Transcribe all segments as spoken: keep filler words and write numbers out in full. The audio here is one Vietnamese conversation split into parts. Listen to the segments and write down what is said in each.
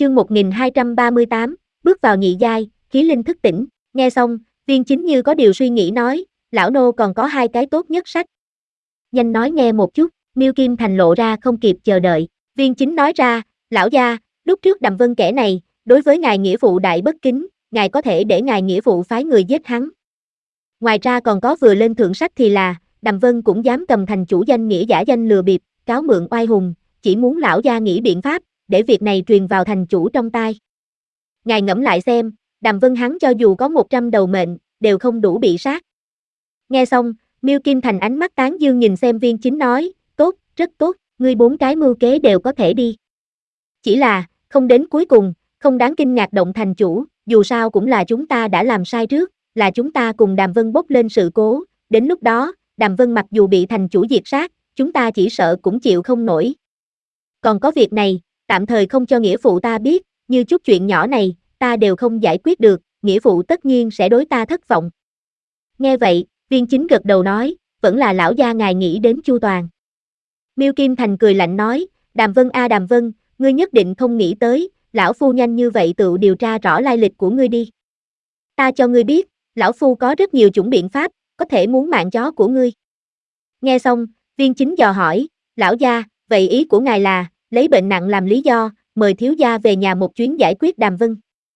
Chương một nghìn hai trăm ba mươi tám, bước vào nhị giai, khí linh thức tỉnh. Nghe xong, Viên Chính như có điều suy nghĩ nói, lão nô còn có hai cái tốt nhất sách. Nhanh nói nghe một chút. Miêu Kim Thành lộ ra không kịp chờ đợi. Viên Chính nói ra, lão gia, lúc trước Đàm Vân kẻ này, đối với ngài nghĩa vụ đại bất kính, ngài có thể để ngài nghĩa vụ phái người giết hắn. Ngoài ra còn có vừa lên thượng sách thì là, Đàm Vân cũng dám cầm thành chủ danh nghĩa giả danh lừa bịp, cáo mượn oai hùng, chỉ muốn lão gia nghĩ biện pháp, để việc này truyền vào thành chủ trong tai. Ngài ngẫm lại xem, Đàm Vân hắn cho dù có một trăm đầu mệnh, đều không đủ bị sát. Nghe xong, Miêu Kim Thành ánh mắt tán dương nhìn xem Viên Chính nói, tốt, rất tốt, ngươi bốn cái mưu kế đều có thể đi. Chỉ là, không đến cuối cùng, không đáng kinh ngạc động thành chủ, dù sao cũng là chúng ta đã làm sai trước, là chúng ta cùng Đàm Vân bốc lên sự cố, đến lúc đó, Đàm Vân mặc dù bị thành chủ diệt sát, chúng ta chỉ sợ cũng chịu không nổi. Còn có việc này, tạm thời không cho nghĩa phụ ta biết, như chút chuyện nhỏ này, ta đều không giải quyết được, nghĩa phụ tất nhiên sẽ đối ta thất vọng. Nghe vậy, Viên Chính gật đầu nói, vẫn là lão gia ngài nghĩ đến chu toàn. Miêu Kim Thành cười lạnh nói, Đàm Vân a Đàm Vân, ngươi nhất định không nghĩ tới, lão phu nhanh như vậy tự điều tra rõ lai lịch của ngươi đi. Ta cho ngươi biết, lão phu có rất nhiều chủng biện pháp, có thể muốn mạng chó của ngươi. Nghe xong, Viên Chính dò hỏi, lão gia, vậy ý của ngài là, lấy bệnh nặng làm lý do, mời thiếu gia về nhà một chuyến giải quyết Đàm Vân.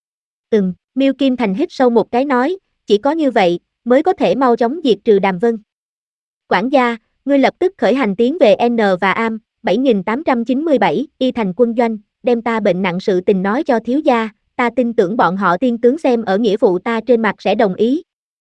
Ừm, Miêu Kim Thành hít sâu một cái nói, chỉ có như vậy, mới có thể mau chóng diệt trừ Đàm Vân. Quản gia, ngươi lập tức khởi hành tiến về N và Am, bảy nghìn tám trăm chín mươi bảy, y thành quân doanh, đem ta bệnh nặng sự tình nói cho thiếu gia, ta tin tưởng bọn họ tiên tướng xem ở nghĩa vụ ta trên mặt sẽ đồng ý.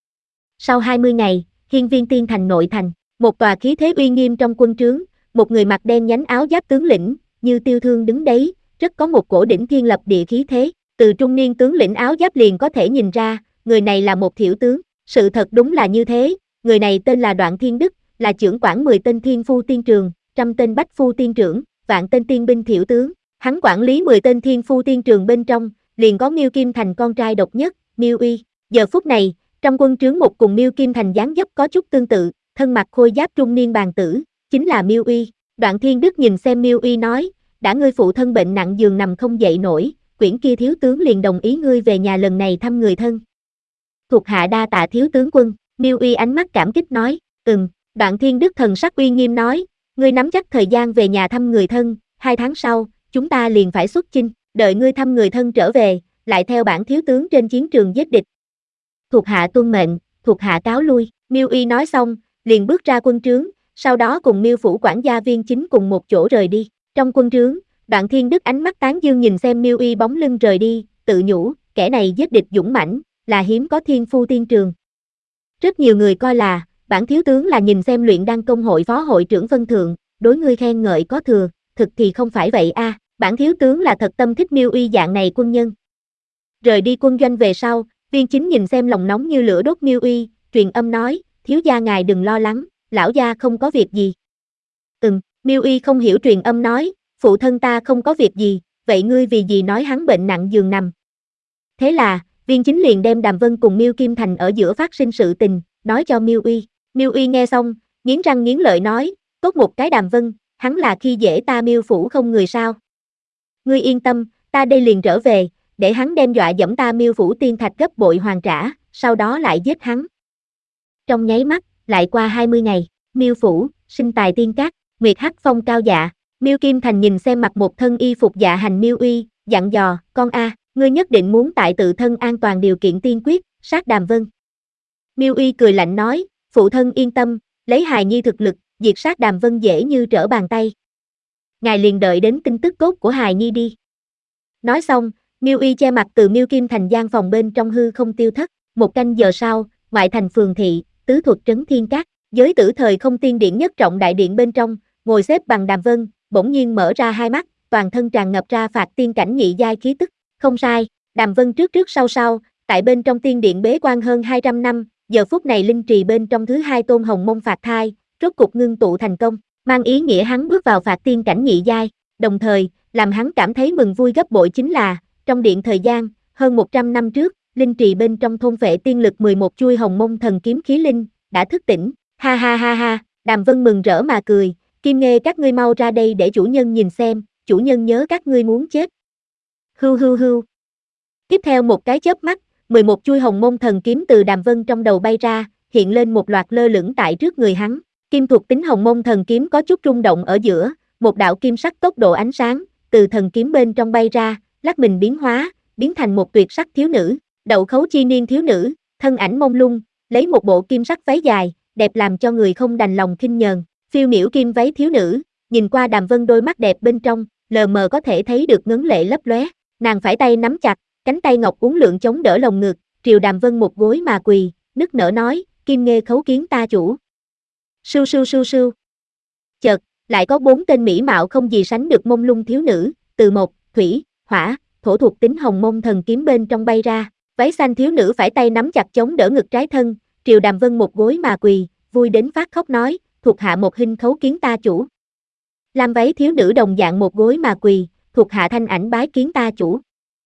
Sau hai mươi ngày, Hiên Viên Tiên thành nội thành, một tòa khí thế uy nghiêm trong quân trướng, một người mặc đen nhánh áo giáp tướng lĩnh, như tiêu thương đứng đấy, rất có một cổ đỉnh thiên lập địa khí thế, từ trung niên tướng lĩnh áo giáp liền có thể nhìn ra, người này là một thiểu tướng, sự thật đúng là như thế, người này tên là Đoạn Thiên Đức, là trưởng quản mười tên thiên phu tiên trường, trăm tên bách phu tiên trưởng, vạn tên tiên binh thiểu tướng, hắn quản lý mười tên thiên phu tiên trường bên trong, liền có Miêu Kim Thành con trai độc nhất, Miêu Uy, giờ phút này, trong quân trướng một cùng Miêu Kim Thành dáng dấp có chút tương tự, thân mặc khôi giáp trung niên bàn tử, chính là Miêu Uy. Đoạn Thiên Đức nhìn xem Miêu Uy nói, đã ngươi phụ thân bệnh nặng giường nằm không dậy nổi, quyển kia thiếu tướng liền đồng ý ngươi về nhà lần này thăm người thân. Thuộc hạ đa tạ thiếu tướng quân, Miêu Uy ánh mắt cảm kích nói, ừm. Đoạn Thiên Đức thần sắc uy nghiêm nói, ngươi nắm chắc thời gian về nhà thăm người thân, hai tháng sau, chúng ta liền phải xuất chinh, đợi ngươi thăm người thân trở về, lại theo bản thiếu tướng trên chiến trường giết địch. Thuộc hạ tuân mệnh, thuộc hạ cáo lui, Miêu Uy nói xong, liền bước ra quân trướng, sau đó cùng Miêu phủ quản gia Viên Chính cùng một chỗ rời đi. Trong quân trướng, Đoạn Thiên Đức ánh mắt tán dương nhìn xem Miêu Uy bóng lưng rời đi, tự nhủ, kẻ này giết địch dũng mãnh, là hiếm có thiên phu tiên trường. Rất nhiều người coi là, bản thiếu tướng là nhìn xem luyện đan công hội phó hội trưởng Vân Thượng, đối ngươi khen ngợi có thừa, thực thì không phải vậy a, à, bản thiếu tướng là thật tâm thích Miêu Uy dạng này quân nhân. Rời đi quân doanh về sau, Viên Chính nhìn xem lòng nóng như lửa đốt Miêu Uy, truyền âm nói, thiếu gia ngài đừng lo lắng, lão gia không có việc gì. Ừm, Miêu Uy không hiểu truyền âm nói, phụ thân ta không có việc gì, vậy ngươi vì gì nói hắn bệnh nặng giường nằm. Thế là, Viên Chính liền đem Đàm Vân cùng Miêu Kim Thành ở giữa phát sinh sự tình, nói cho Miêu Uy. Miêu Uy nghe xong, nghiến răng nghiến lợi nói, tốt một cái Đàm Vân, hắn là khi dễ ta Miêu phủ không người sao. Ngươi yên tâm, ta đây liền trở về, để hắn đem dọa dẫm ta Miêu phủ tiên thạch gấp bội hoàn trả, sau đó lại giết hắn. Trong nháy mắt, lại qua hai mươi ngày, Miêu phủ, sinh tài tiên các, Nguyệt Hắc Phong cao dạ, Miêu Kim Thành nhìn xem mặc một thân y phục dạ hành Miêu Uy, dặn dò, con a, ngươi nhất định muốn tại tự thân an toàn điều kiện tiên quyết, sát Đàm Vân. Miêu Uy cười lạnh nói, phụ thân yên tâm, lấy hài nhi thực lực, diệt sát Đàm Vân dễ như trở bàn tay. Ngài liền đợi đến tin tức tốt của hài nhi đi. Nói xong, Miêu Uy che mặt từ Miêu Kim Thành gian phòng bên trong hư không tiêu thất, một canh giờ sau, ngoại thành phường thị, tứ thuật trấn thiên các, giới tử thời không tiên điện nhất trọng đại điện bên trong, ngồi xếp bằng Đàm Vân, bỗng nhiên mở ra hai mắt, toàn thân tràn ngập ra phạt tiên cảnh nhị giai khí tức, không sai, Đàm Vân trước trước sau sau, tại bên trong tiên điện bế quan hơn hai trăm năm, giờ phút này linh trì bên trong thứ hai tôn hồng mông phạt thai, rốt cục ngưng tụ thành công, mang ý nghĩa hắn bước vào phạt tiên cảnh nhị giai, đồng thời, làm hắn cảm thấy mừng vui gấp bội chính là, trong điện thời gian, hơn một trăm năm trước, linh trì bên trong thôn vệ tiên lực mười một chuôi hồng mông thần kiếm khí linh, đã thức tỉnh, ha ha ha ha, Đàm Vân mừng rỡ mà cười, Kim Nghê các ngươi mau ra đây để chủ nhân nhìn xem, chủ nhân nhớ các ngươi muốn chết. Hưu hưu hưu. Tiếp theo một cái chớp mắt, mười một chuôi hồng môn thần kiếm từ Đàm Vân trong đầu bay ra, hiện lên một loạt lơ lửng tại trước người hắn. Kim thuộc tính hồng môn thần kiếm có chút rung động ở giữa, một đạo kim sắc tốc độ ánh sáng, từ thần kiếm bên trong bay ra, lắc mình biến hóa, biến thành một tuyệt sắc thiếu nữ, đậu khấu chi niên thiếu nữ, thân ảnh mông lung, lấy một bộ kim sắc váy dài, đẹp làm cho người không đành lòng khinh nhờn. Phiêu miểu kim váy thiếu nữ, nhìn qua Đàm Vân đôi mắt đẹp bên trong, lờ mờ có thể thấy được ngấn lệ lấp lóe. Nàng phải tay nắm chặt, cánh tay ngọc uốn lượn chống đỡ lồng ngực, triều Đàm Vân một gối mà quỳ, nức nở nói, Kim Nghê khấu kiến ta chủ. Sưu sưu sưu sưu. Chợt, lại có bốn tên mỹ mạo không gì sánh được mông lung thiếu nữ, từ một, thủy, hỏa, thổ thuộc tính hồng môn thần kiếm bên trong bay ra. Váy xanh thiếu nữ phải tay nắm chặt chống đỡ ngực trái thân, triều Đàm Vân một gối mà quỳ, vui đến phát khóc nói, thuộc hạ một hình khấu kiến ta chủ. Lam váy thiếu nữ đồng dạng một gối mà quỳ, thuộc hạ thanh ảnh bái kiến ta chủ.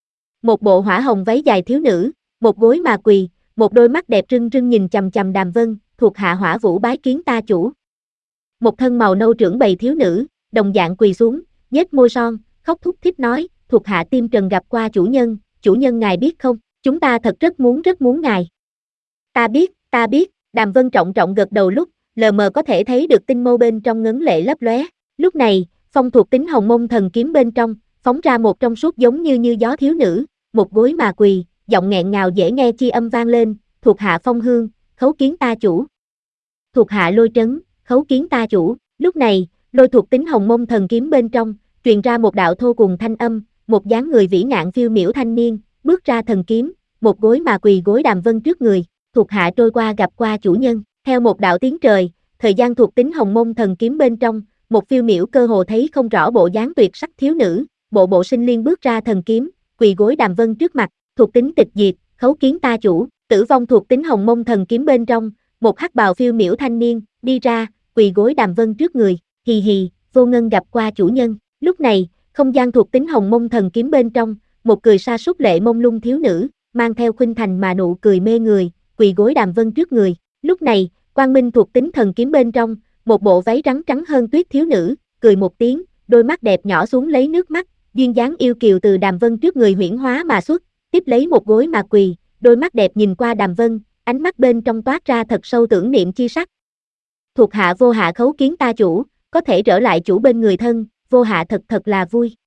Một bộ hỏa hồng váy dài thiếu nữ, một gối mà quỳ, một đôi mắt đẹp rưng rưng nhìn chằm chằm Đàm Vân, thuộc hạ hỏa vũ bái kiến ta chủ. Một thân màu nâu trưởng bầy thiếu nữ, đồng dạng quỳ xuống, nhếch môi son, khóc thút thít nói, thuộc hạ Tim Trần gặp qua chủ nhân, chủ nhân ngài biết không, chúng ta thật rất muốn rất muốn ngài. Ta biết, ta biết, Đàm Vân trọng trọng gật đầu lúc, lờ mờ có thể thấy được tinh mâu bên trong ngấn lệ lấp lóe. Lúc này, phong thuộc tính hồng môn thần kiếm bên trong, phóng ra một trong suốt giống như như gió thiếu nữ, một gối mà quỳ, giọng nghẹn ngào dễ nghe chi âm vang lên, thuộc hạ Phong Hương, khấu kiến ta chủ. Thuộc hạ Lôi Trấn, khấu kiến ta chủ. Lúc này, lôi thuộc tính hồng môn thần kiếm bên trong, truyền ra một đạo thô cùng thanh âm, một dáng người vĩ ngạn phiêu miểu thanh niên, bước ra thần kiếm, một gối mà quỳ gối Đàm Vân trước người, thuộc hạ trôi qua gặp qua chủ nhân. Theo một đạo tiếng trời, thời gian thuộc tính hồng môn thần kiếm bên trong, một phiêu miểu cơ hồ thấy không rõ bộ dáng tuyệt sắc thiếu nữ, bộ bộ sinh liên bước ra thần kiếm, quỳ gối Đàm Vân trước mặt, thuộc tính tịch diệt, khấu kiến ta chủ. Tử vong thuộc tính hồng môn thần kiếm bên trong, một hắc bào phiêu miểu thanh niên, đi ra, quỳ gối Đàm Vân trước người, hì hì, Vô Ngân gặp qua chủ nhân. Lúc này, không gian thuộc tính hồng môn thần kiếm bên trong, một cười sa sút lệ mông lung thiếu nữ, mang theo khuynh thành mà nụ cười mê người, quỳ gối Đàm Vân trước người. Lúc này, quang minh thuộc tính thần kiếm bên trong, một bộ váy trắng trắng hơn tuyết thiếu nữ, cười một tiếng, đôi mắt đẹp nhỏ xuống lấy nước mắt, duyên dáng yêu kiều từ Đàm Vân trước người huyễn hóa mà xuất, tiếp lấy một gối mà quỳ, đôi mắt đẹp nhìn qua Đàm Vân, ánh mắt bên trong toát ra thật sâu tưởng niệm chi sắc. Thuộc hạ Vô Hạ khấu kiến ta chủ, có thể trở lại chủ bên người thân, Vô Hạ thật thật là vui.